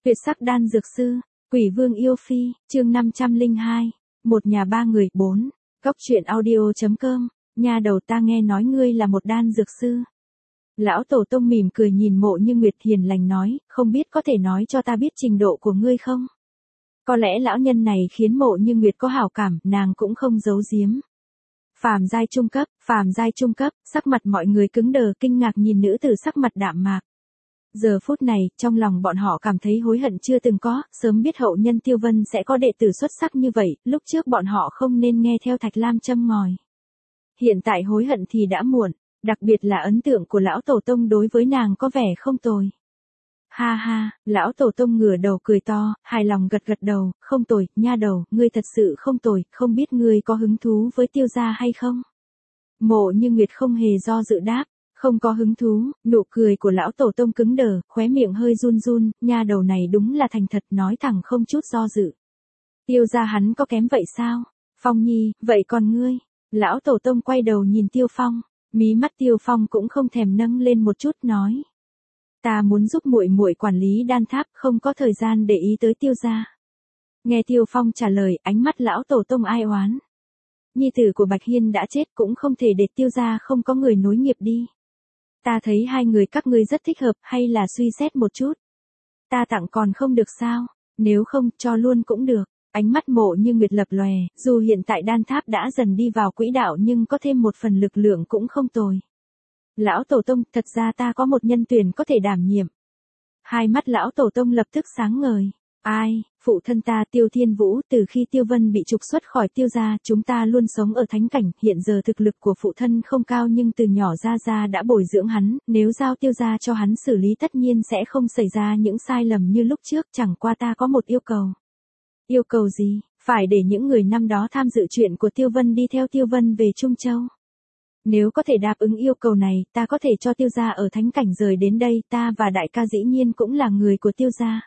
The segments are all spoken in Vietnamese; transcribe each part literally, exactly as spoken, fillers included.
Tuyệt sắc đan dược sư, Quỷ Vương yêu phi, chương năm trăm lẻ hai, một nhà ba người, bốn. Cóc truyện audio.com, nha đầu ta nghe nói ngươi là một đan dược sư. Lão Tổ Tông mỉm cười nhìn Mộ Như Nguyệt hiền lành nói, không biết có thể nói cho ta biết trình độ của ngươi không? Có lẽ lão nhân này khiến Mộ Như Nguyệt có hảo cảm, nàng cũng không giấu giếm. Phàm giai trung cấp, phàm giai trung cấp, sắc mặt mọi người cứng đờ kinh ngạc nhìn nữ tử sắc mặt đạm mạc. Giờ phút này, trong lòng bọn họ cảm thấy hối hận chưa từng có, sớm biết hậu nhân Tiêu Vân sẽ có đệ tử xuất sắc như vậy, lúc trước bọn họ không nên nghe theo Thạch Lam châm ngòi. Hiện tại hối hận thì đã muộn, đặc biệt là ấn tượng của lão Tổ Tông đối với nàng có vẻ không tồi. Ha ha, lão Tổ Tông ngửa đầu cười to, hài lòng gật gật đầu, không tồi, nha đầu, ngươi thật sự không tồi, không biết ngươi có hứng thú với Tiêu gia hay không? Mộ Như Nguyệt không hề do dự đáp. Không có hứng thú, nụ cười của lão Tổ Tông cứng đờ, khóe miệng hơi run run, nha đầu này đúng là thành thật nói thẳng không chút do dự. Tiêu gia hắn có kém vậy sao? Phong Nhi, vậy còn ngươi? Lão Tổ Tông quay đầu nhìn Tiêu Phong, mí mắt Tiêu Phong cũng không thèm nâng lên một chút nói. Ta muốn giúp muội muội quản lý đan tháp, không có thời gian để ý tới Tiêu gia. Nghe Tiêu Phong trả lời, ánh mắt lão Tổ Tông ai oán. Nhi tử của Bạch Hiên đã chết cũng không thể để Tiêu gia không có người nối nghiệp đi. Ta thấy hai người các ngươi rất thích hợp, hay là suy xét một chút. Ta tặng còn không được sao, nếu không, cho luôn cũng được. Ánh mắt Mộ Như Nguyệt lập lòe, dù hiện tại đan tháp đã dần đi vào quỹ đạo nhưng có thêm một phần lực lượng cũng không tồi. Lão Tổ Tông, thật ra ta có một nhân tuyển có thể đảm nhiệm. Hai mắt lão Tổ Tông lập tức sáng ngời. Ai, phụ thân ta Tiêu Thiên Vũ, từ khi Tiêu Vân bị trục xuất khỏi Tiêu gia, chúng ta luôn sống ở thánh cảnh, hiện giờ thực lực của phụ thân không cao nhưng từ nhỏ ra ra đã bồi dưỡng hắn, nếu giao Tiêu gia cho hắn xử lý tất nhiên sẽ không xảy ra những sai lầm như lúc trước, chẳng qua ta có một yêu cầu. Yêu cầu gì? Phải để những người năm đó tham dự chuyện của Tiêu Vân đi theo Tiêu Vân về Trung Châu. Nếu có thể đáp ứng yêu cầu này, ta có thể cho Tiêu gia ở thánh cảnh rời đến đây, ta và đại ca dĩ nhiên cũng là người của Tiêu gia.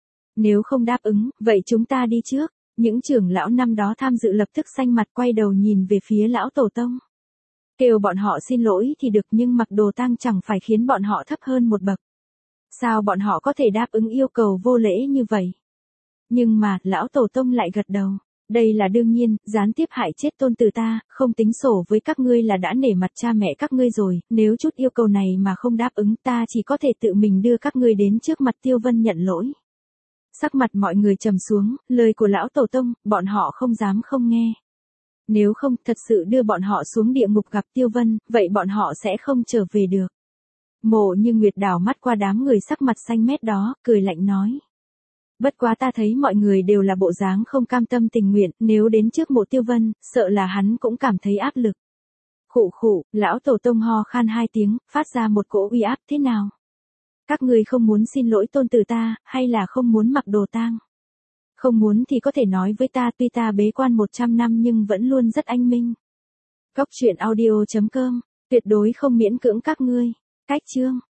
Nếu không đáp ứng, vậy chúng ta đi trước. Những trưởng lão năm đó tham dự lập tức xanh mặt quay đầu nhìn về phía lão Tổ Tông. Kêu bọn họ xin lỗi thì được nhưng mặc đồ tang chẳng phải khiến bọn họ thấp hơn một bậc. Sao bọn họ có thể đáp ứng yêu cầu vô lễ như vậy? Nhưng mà, lão Tổ Tông lại gật đầu. Đây là đương nhiên, gián tiếp hại chết tôn tử ta, không tính sổ với các ngươi là đã nể mặt cha mẹ các ngươi rồi, nếu chút yêu cầu này mà không đáp ứng ta chỉ có thể tự mình đưa các ngươi đến trước mặt Tiêu Vân nhận lỗi. Sắc mặt mọi người trầm xuống, lời của lão Tổ Tông, bọn họ không dám không nghe. Nếu không, thật sự đưa bọn họ xuống địa ngục gặp Tiêu Vân, vậy bọn họ sẽ không trở về được. Mộ Như Nguyệt đảo mắt qua đám người sắc mặt xanh mét đó, cười lạnh nói. Bất quá ta thấy mọi người đều là bộ dáng không cam tâm tình nguyện, nếu đến trước Mộ Tiêu Vân, sợ là hắn cũng cảm thấy áp lực. Khụ khụ, lão Tổ Tông ho khan hai tiếng, phát ra một cỗ uy áp thế nào? Các ngươi không muốn xin lỗi tôn tử ta, hay là không muốn mặc đồ tang? Không muốn thì có thể nói với ta, tuy ta bế quan một trăm năm nhưng vẫn luôn rất anh minh. Cóc truyện audio.com, tuyệt đối không miễn cưỡng các ngươi. Cách chương.